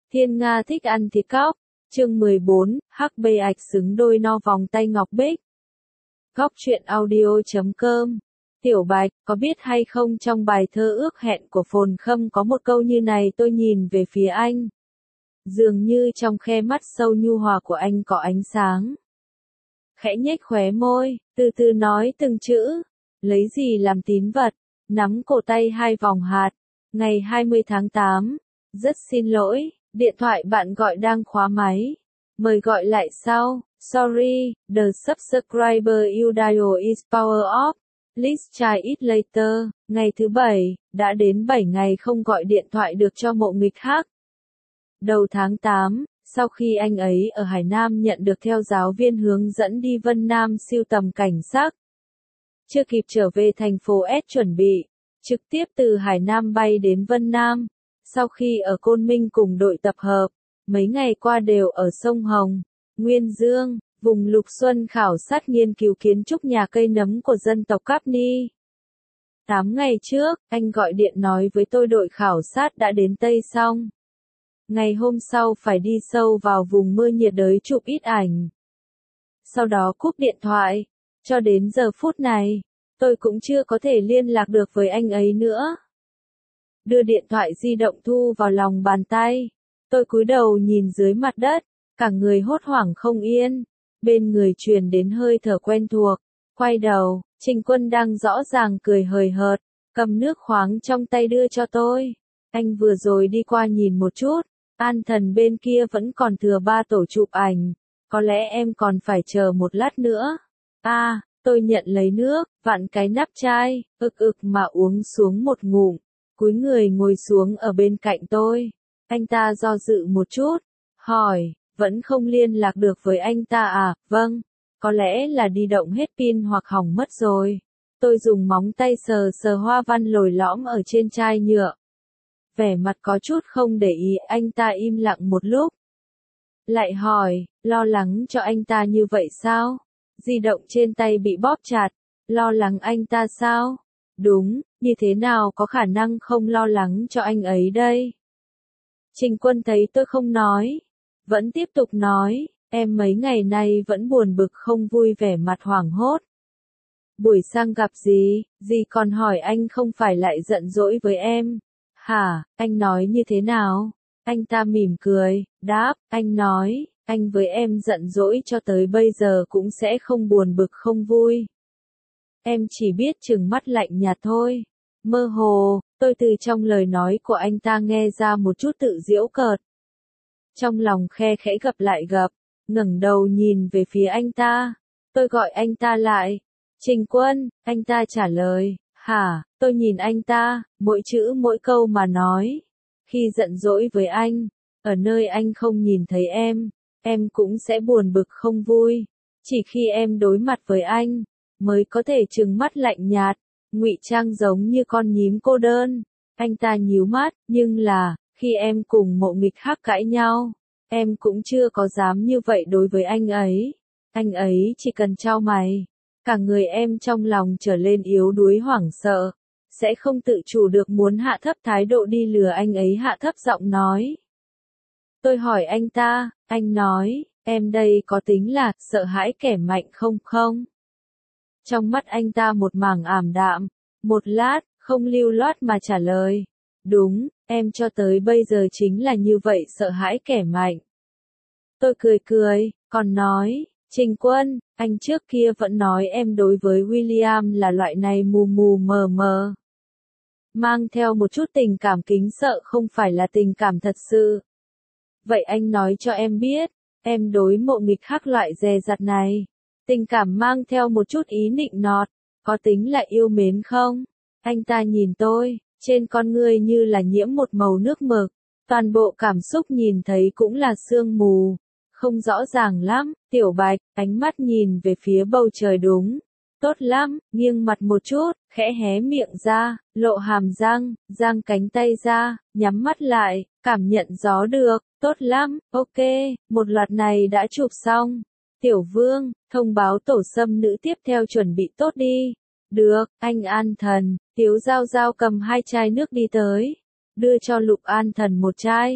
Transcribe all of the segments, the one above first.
Thiên Nga thích ăn thịt cóc. Chương 14, hắc bê ạch xứng đôi no vòng tay ngọc bích. Góc truyện audio.com. Tiểu Bạch, có biết hay không trong bài thơ ước hẹn của Phồn Khâm có một câu như này: tôi nhìn về phía anh. Dường như trong khe mắt sâu nhu hòa của anh có ánh sáng. Khẽ nhếch khóe môi, từ từ nói từng chữ. Lấy gì làm tín vật? Nắm cổ tay 2 vòng hạt. Ngày 20 tháng 8. Rất xin lỗi, điện thoại bạn gọi đang khóa máy. Mời gọi lại sau. Sorry, the subscriber you dial is power off. Please try it later. Ngày thứ 7, đã đến 7 ngày không gọi điện thoại được cho mộ nghịch hắc. Đầu tháng 8, sau khi anh ấy ở Hải Nam nhận được theo giáo viên hướng dẫn đi Vân Nam sưu tầm cảnh sắc. Chưa kịp trở về thành phố S chuẩn bị, trực tiếp từ Hải Nam bay đến Vân Nam. Sau khi ở Côn Minh cùng đội tập hợp, mấy ngày qua đều ở sông Hồng, Nguyên Dương, vùng Lục Xuân khảo sát nghiên cứu kiến trúc nhà cây nấm của dân tộc Cáp Ni. 8 ngày trước, anh gọi điện nói với tôi đội khảo sát đã đến Tây xong. Ngày hôm sau phải đi sâu vào vùng mưa nhiệt đới chụp ít ảnh. Sau đó cúp điện thoại. Cho đến giờ phút này, tôi cũng chưa có thể liên lạc được với anh ấy nữa. Đưa điện thoại di động thu vào lòng bàn tay. Tôi cúi đầu nhìn dưới mặt đất, cả người hốt hoảng không yên. Bên người truyền đến hơi thở quen thuộc. Quay đầu, Trình Quân đang rõ ràng cười hời hợt, cầm nước khoáng trong tay đưa cho tôi. Anh vừa rồi đi qua nhìn một chút, An Thần bên kia vẫn còn thừa 3 tổ chụp ảnh. Có lẽ em còn phải chờ một lát nữa. Tôi nhận lấy nước, vặn cái nắp chai, mà uống xuống một ngụm. Cúi người ngồi xuống ở bên cạnh tôi. Anh ta do dự một chút, hỏi, vẫn không liên lạc được với anh ta à? Vâng, có lẽ là đi động hết pin hoặc hỏng mất rồi. Tôi dùng móng tay sờ sờ hoa văn lồi lõm ở trên chai nhựa. Vẻ mặt có chút không để ý, anh ta im lặng một lúc. Lại hỏi, lo lắng cho anh ta như vậy sao? Di động trên tay bị bóp chặt, lo lắng anh ta sao? Đúng, như thế nào có khả năng không lo lắng cho anh ấy đây? Trình Quân thấy tôi không nói, vẫn tiếp tục nói, em mấy ngày nay vẫn buồn bực không vui, vẻ mặt hoảng hốt. Buổi sang gặp gì còn hỏi anh không phải lại giận dỗi với em? Hả, anh nói như thế nào? Anh ta mỉm cười, đáp, anh nói, anh với em giận dỗi cho tới bây giờ cũng sẽ không buồn bực không vui. Em chỉ biết trừng mắt lạnh nhạt thôi. Mơ hồ, tôi từ trong lời nói của anh ta nghe ra một chút tự giễu cợt. Trong lòng khe khẽ gập lại gập, ngẩng đầu nhìn về phía anh ta. Tôi gọi anh ta lại. Trình Quân, anh ta trả lời. Hả, tôi nhìn anh ta, mỗi chữ mỗi câu mà nói. Khi giận dỗi với anh, ở nơi anh không nhìn thấy em cũng sẽ buồn bực không vui. Chỉ khi em đối mặt với anh, mới có thể trừng mắt lạnh nhạt, ngụy trang giống như con nhím cô đơn. Anh ta nhíu mắt, nhưng là, khi em cùng Mộ Nghịch Hắc cãi nhau, em cũng chưa có dám như vậy đối với anh ấy. Anh ấy chỉ cần chau mày, cả người em trong lòng trở lên yếu đuối hoảng sợ, sẽ không tự chủ được muốn hạ thấp thái độ đi lừa anh ấy, hạ thấp giọng nói. Tôi hỏi anh ta, anh nói, em đây có tính là sợ hãi kẻ mạnh không? Trong mắt anh ta một mảng ảm đạm, một lát, không lưu loát mà trả lời. Đúng, em cho tới bây giờ chính là như vậy, sợ hãi kẻ mạnh. Tôi cười, còn nói, Trình Quân, anh trước kia vẫn nói em đối với William là loại này mù mù mờ mờ. Mang theo một chút tình cảm kính sợ, không phải là tình cảm thật sự. Vậy anh nói cho em biết, em đối Mộ Nghịch Hắc loại dè dặt này, tình cảm mang theo một chút ý nịnh nọt, có tính là yêu mến không? Anh ta nhìn tôi, trên con ngươi như là nhiễm một màu nước mực, toàn bộ cảm xúc nhìn thấy cũng là sương mù, không rõ ràng lắm. Tiểu Bạch, ánh mắt nhìn về phía bầu trời, đúng, tốt lắm, nghiêng mặt một chút, khẽ hé miệng ra, lộ hàm răng, giang cánh tay ra, nhắm mắt lại, cảm nhận gió được, tốt lắm, ok, một loạt này đã chụp xong. Tiểu Vương, thông báo tổ xâm nữ tiếp theo chuẩn bị tốt đi. Được, anh An Thần. Tiếu Giao Giao cầm 2 chai nước đi tới, đưa cho Lục An Thần một chai.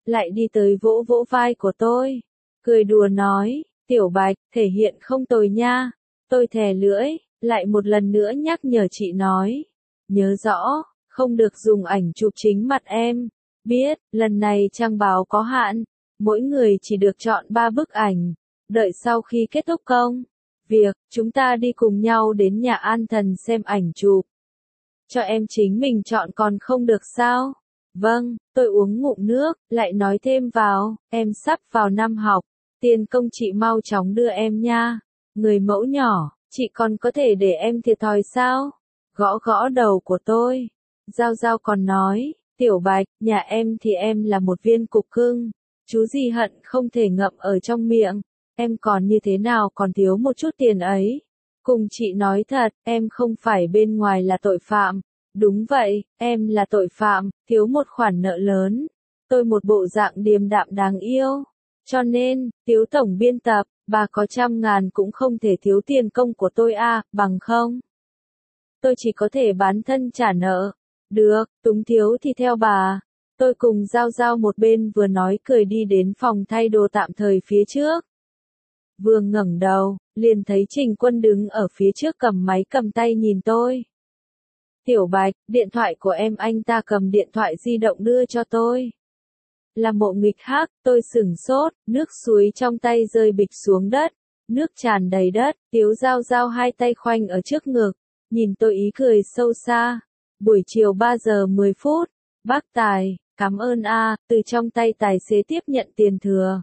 lại đi tới vỗ vỗ vai của tôi, cười đùa nói, Tiểu Bạch, thể hiện không tồi nha. Tôi thè lưỡi, lại một lần nữa nhắc nhở chị nói, nhớ rõ, không được dùng ảnh chụp chính mặt em. Biết, lần này trang báo có hạn, mỗi người chỉ được chọn 3 bức ảnh. Đợi sau khi kết thúc công việc, chúng ta đi cùng nhau đến nhà An Thần xem ảnh chụp. Cho em chính mình chọn còn không được sao? Vâng, tôi uống ngụm nước, lại nói thêm vào, em sắp vào năm học, tiền công chị mau chóng đưa em nha. Người mẫu nhỏ, chị còn có thể để em thiệt thòi sao? Gõ gõ đầu của tôi. Giao Giao còn nói, Tiểu Bạch, nhà em thì em là một viên cục cưng, chú gì hận không thể ngậm ở trong miệng, em còn như thế nào còn thiếu một chút tiền ấy. Cùng chị nói thật, em không phải bên ngoài là tội phạm. Đúng vậy, em là tội phạm, thiếu một khoản nợ lớn. Tôi một bộ dạng điềm đạm đáng yêu. Cho nên, Tiếu tổng biên tập, bà có 100.000 cũng không thể thiếu tiền công của tôi à, bằng không? Tôi chỉ có thể bán thân trả nợ. Được, túng thiếu thì theo bà. Tôi cùng Giao Giao một bên vừa nói cười đi đến phòng thay đồ tạm thời phía trước. Vừa ngẩng đầu, liền thấy Trình Quân đứng ở phía trước cầm máy cầm tay nhìn tôi. Tiểu Bạch, điện thoại của em, anh ta cầm điện thoại di động đưa cho tôi. Là Mộ Nghịch Hắc, tôi sửng sốt, nước suối trong tay rơi bịch xuống đất, nước tràn đầy đất, Tiếu Giao Giao hai tay khoanh ở trước ngực, nhìn tôi ý cười sâu xa. Buổi chiều 3 giờ 10 phút, bác Tài, cảm ơn a, từ trong tay tài xế tiếp nhận tiền thừa.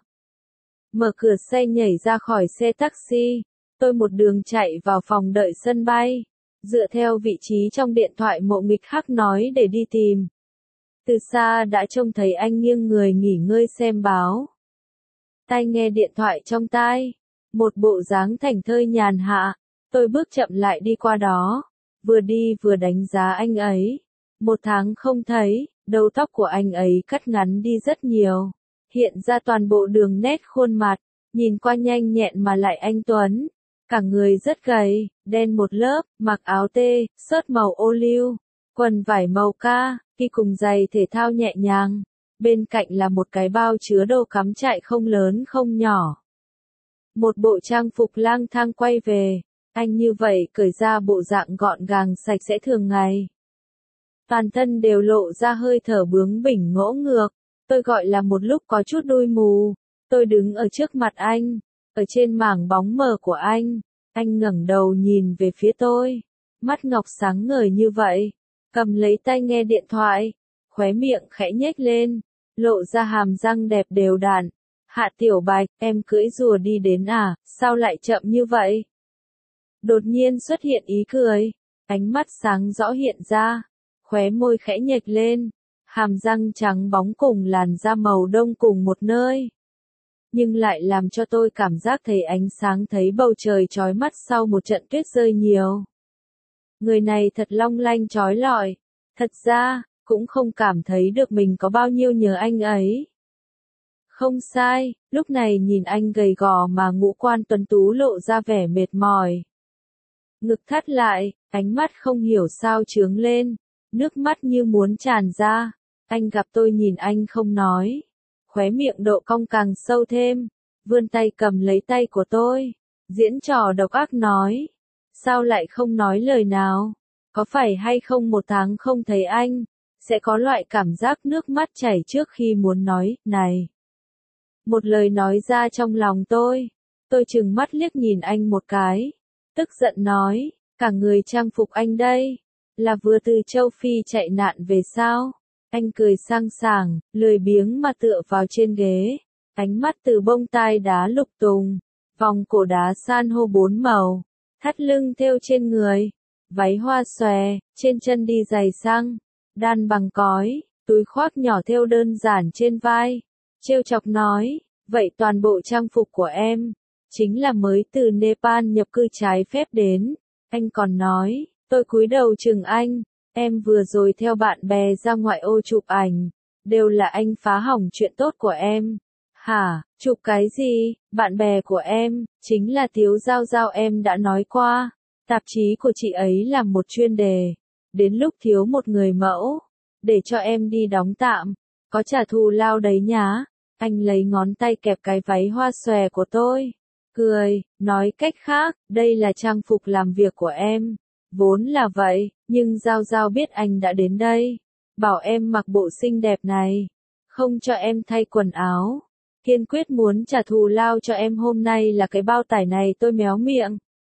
Mở cửa xe nhảy ra khỏi xe taxi, tôi một đường chạy vào phòng đợi sân bay, dựa theo vị trí trong điện thoại Mộ Nghịch Hắc nói để đi tìm. Từ xa đã trông thấy anh nghiêng người nghỉ ngơi xem báo. Tai nghe điện thoại trong tai, một bộ dáng thảnh thơi nhàn hạ, tôi bước chậm lại đi qua đó, vừa đi vừa đánh giá anh ấy. 1 tháng không thấy, đầu tóc của anh ấy cắt ngắn đi rất nhiều, hiện ra toàn bộ đường nét khuôn mặt, nhìn qua nhanh nhẹn mà lại anh tuấn. Cả người rất gầy, đen một lớp, mặc áo tê, sớt màu ô liu, quần vải màu ca, đi cùng giày thể thao nhẹ nhàng. Bên cạnh là một cái bao chứa đồ cắm trại không lớn không nhỏ. Một bộ trang phục lang thang quay về, anh như vậy cởi ra bộ dạng gọn gàng sạch sẽ thường ngày. Toàn thân đều lộ ra hơi thở bướng bỉnh ngỗ ngược, tôi gọi là một lúc có chút đuôi mù. Tôi đứng ở trước mặt anh, ở trên mảng bóng mờ của anh ngẩng đầu nhìn về phía tôi, mắt ngọc sáng ngời như vậy, cầm lấy tai nghe điện thoại, khóe miệng khẽ nhếch lên, lộ ra hàm răng đẹp đều đặn. Hạ Tiểu Bạch, em cưỡi rùa đi đến à, sao lại chậm như vậy? Đột nhiên xuất hiện ý cười, ánh mắt sáng rõ hiện ra, khóe môi khẽ nhếch lên, hàm răng trắng bóng cùng làn da màu đông cùng một nơi. Nhưng lại làm cho tôi cảm giác thấy ánh sáng, thấy bầu trời chói mắt sau một trận tuyết rơi nhiều. Người này thật long lanh chói lọi, thật ra, cũng không cảm thấy được mình có bao nhiêu nhớ anh ấy. Không sai, lúc này nhìn anh gầy gò mà ngũ quan tuấn tú lộ ra vẻ mệt mỏi. Ngực thắt lại, ánh mắt không hiểu sao trướng lên, nước mắt như muốn tràn ra. Anh gặp tôi nhìn anh không nói, khóe miệng độ cong càng sâu thêm, vươn tay cầm lấy tay của tôi, diễn trò độc ác nói, sao lại không nói lời nào, có phải hay không 1 tháng không thấy anh, sẽ có loại cảm giác nước mắt chảy trước khi muốn nói, này. Một lời nói ra trong lòng tôi trừng mắt liếc nhìn anh một cái, tức giận nói, cả người trang phục anh đây, là vừa từ châu Phi chạy nạn về sao? Anh cười sang sảng, lười biếng mà tựa vào trên ghế, ánh mắt từ bông tai đá lục tùng, vòng cổ đá san hô 4 màu, thắt lưng thêu trên người, váy hoa xòe, trên chân đi giày xăng, đan bằng cói, túi khoác nhỏ thêu đơn giản trên vai, trêu chọc nói, vậy toàn bộ trang phục của em, chính là mới từ Nepal nhập cư trái phép đến. Anh còn nói, tôi cúi đầu chừng anh, em vừa rồi theo bạn bè ra ngoại ô chụp ảnh, đều là anh phá hỏng chuyện tốt của em. Hả, chụp cái gì, bạn bè của em, chính là Tiếu Giao Giao, em đã nói qua, tạp chí của chị ấy làm một chuyên đề, đến lúc thiếu một người mẫu, để cho em đi đóng tạm, Có trả thù lao đấy nhá. Anh lấy ngón tay kẹp cái váy hoa xòe của tôi. Cười, nói cách khác, đây là trang phục làm việc của em. Vốn là vậy, nhưng Giao Giao biết anh đã đến đây. Bảo em mặc bộ xinh đẹp này. Không cho em thay quần áo. Kiên quyết muốn trả thù lao cho em hôm nay là cái bao tải này. Tôi méo miệng.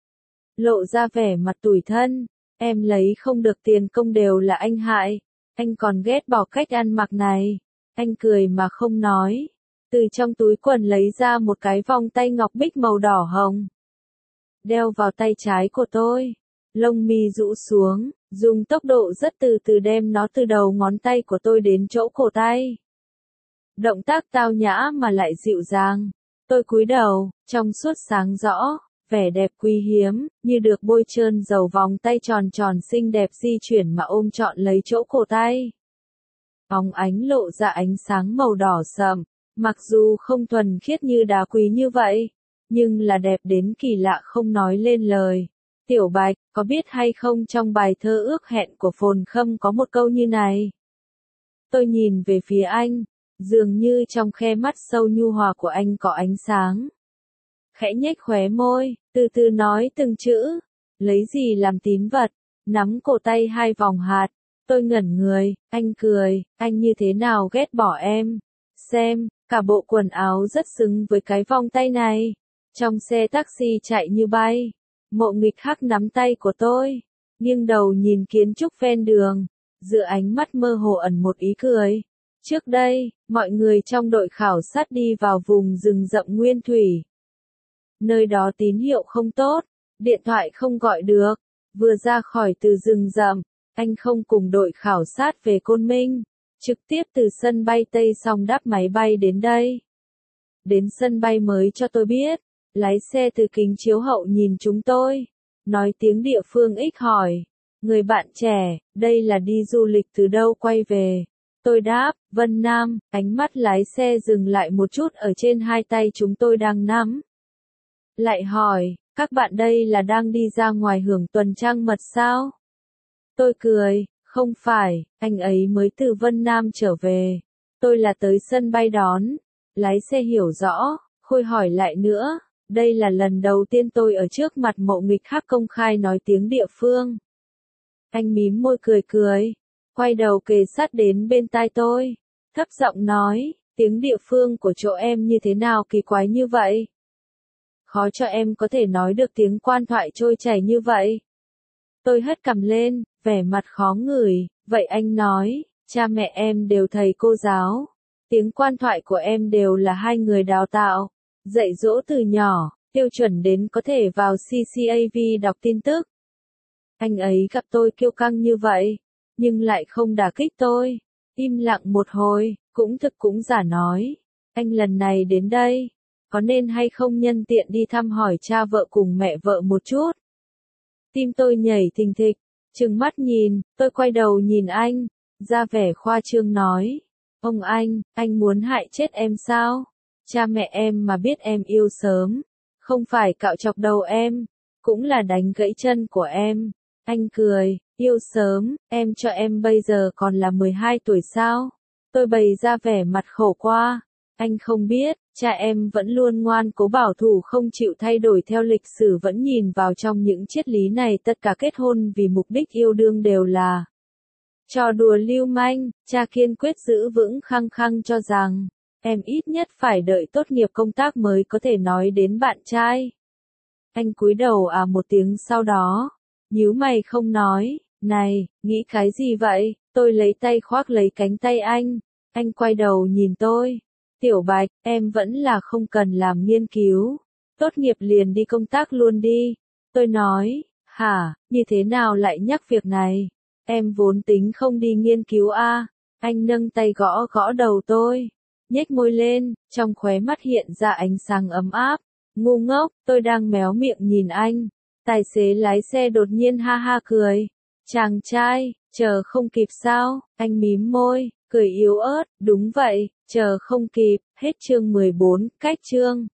Lộ ra vẻ mặt tủi thân. Em lấy không được tiền công đều là anh hại. Anh còn ghét bỏ cách ăn mặc này. Anh cười mà không nói. Từ trong túi quần lấy ra một cái vòng tay ngọc bích màu đỏ hồng. Đeo vào tay trái của tôi. Lông mi rũ xuống, dùng tốc độ rất từ từ đem nó từ đầu ngón tay của tôi đến chỗ cổ tay. Động tác tao nhã mà lại dịu dàng. Tôi cúi đầu, trong suốt sáng rõ, vẻ đẹp quý hiếm, như được bôi trơn dầu vòng tay tròn tròn xinh đẹp di chuyển mà ôm trọn lấy chỗ cổ tay. Óng ánh lộ ra ánh sáng màu đỏ sậm, mặc dù không thuần khiết như đá quý như vậy, nhưng là đẹp đến kỳ lạ không nói lên lời. Tiểu Bạch, có biết hay không trong bài thơ ước hẹn của Phồn Khâm có một câu như này? Tôi nhìn về phía anh, dường như trong khe mắt sâu nhu hòa của anh có ánh sáng. Khẽ nhếch khóe môi, từ từ nói từng chữ, lấy gì làm tín vật, nắm cổ tay hai vòng hạt. Tôi ngẩn người, anh cười, anh như thế nào ghét bỏ em. Xem, cả bộ quần áo rất xứng với cái vòng tay này. Trong xe taxi chạy như bay. Mộ Nghịch Hắc nắm tay của tôi, nghiêng đầu nhìn kiến trúc ven đường, giữa ánh mắt mơ hồ ẩn một ý cười. Trước đây, mọi người trong đội khảo sát đi vào vùng rừng rậm nguyên thủy. Nơi đó tín hiệu không tốt, điện thoại không gọi được. Vừa ra khỏi từ rừng rậm, anh không cùng đội khảo sát về Côn Minh, trực tiếp từ sân bay Tây Song đáp máy bay đến đây. Đến sân bay mới cho tôi biết. Lái xe từ kính chiếu hậu nhìn chúng tôi, nói tiếng địa phương ích hỏi, người bạn trẻ, đây là đi du lịch từ đâu quay về. Tôi đáp, Vân Nam, ánh mắt lái xe dừng lại một chút ở trên hai tay chúng tôi đang nắm. Lại hỏi, các bạn đây là đang đi ra ngoài hưởng tuần trăng mật sao? Tôi cười, không phải, anh ấy mới từ Vân Nam trở về. Tôi là tới sân bay đón. Lái xe hiểu rõ, Khôi hỏi lại nữa. Đây là lần đầu tiên tôi ở trước mặt Mộ Nghịch Hắc công khai nói tiếng địa phương. Anh mím môi cười cười, quay đầu kề sát đến bên tai tôi, thấp giọng nói, tiếng địa phương của chỗ em như thế nào kỳ quái như vậy? Khó cho em có thể nói được tiếng quan thoại trôi chảy như vậy. Tôi hất cằm lên, vẻ mặt khó ngửi, vậy anh nói, cha mẹ em đều thầy cô giáo. Tiếng quan thoại của em đều là hai người đào tạo. Dạy dỗ từ nhỏ, tiêu chuẩn đến có thể vào CCAV đọc tin tức. Anh ấy gặp tôi kiêu căng như vậy, nhưng lại không đả kích tôi. Im lặng một hồi, cũng thực cũng giả nói. Anh lần này đến đây, có nên hay không nhân tiện đi thăm hỏi cha vợ cùng mẹ vợ một chút? Tim tôi nhảy thình thịch, trừng mắt nhìn, tôi quay đầu nhìn anh, ra vẻ khoa trương nói. Ông anh muốn hại chết em sao? Cha mẹ em mà biết em yêu sớm, không phải cạo chọc đầu em, cũng là đánh gãy chân của em. Anh cười, yêu sớm, em cho em bây giờ còn là 12 tuổi sao? Tôi bày ra vẻ mặt khổ qua. Anh không biết, cha em vẫn luôn ngoan cố bảo thủ không chịu thay đổi theo lịch sử vẫn nhìn vào trong những triết lý này tất cả kết hôn vì mục đích yêu đương đều là trò đùa lưu manh, cha kiên quyết giữ vững khăng khăng cho rằng em ít nhất phải đợi tốt nghiệp công tác mới có thể nói đến bạn trai. Anh cúi đầu một tiếng sau đó, nhíu mày không nói, này, nghĩ cái gì vậy? Tôi lấy tay khoác lấy cánh tay anh quay đầu nhìn tôi. Tiểu Bạch, em vẫn là không cần làm nghiên cứu. Tốt nghiệp liền đi công tác luôn đi. Tôi nói, hả, như thế nào lại nhắc việc này? Em vốn tính không đi nghiên cứu a. Anh nâng tay gõ gõ đầu tôi. Nhếch môi lên, trong khóe mắt hiện ra ánh sáng ấm áp. Ngu ngốc, tôi đang méo miệng nhìn anh. Tài xế lái xe đột nhiên ha ha cười. Chàng trai, chờ không kịp sao? Anh mím môi, cười yếu ớt, đúng vậy, chờ không kịp, hết chương 14, cách chương.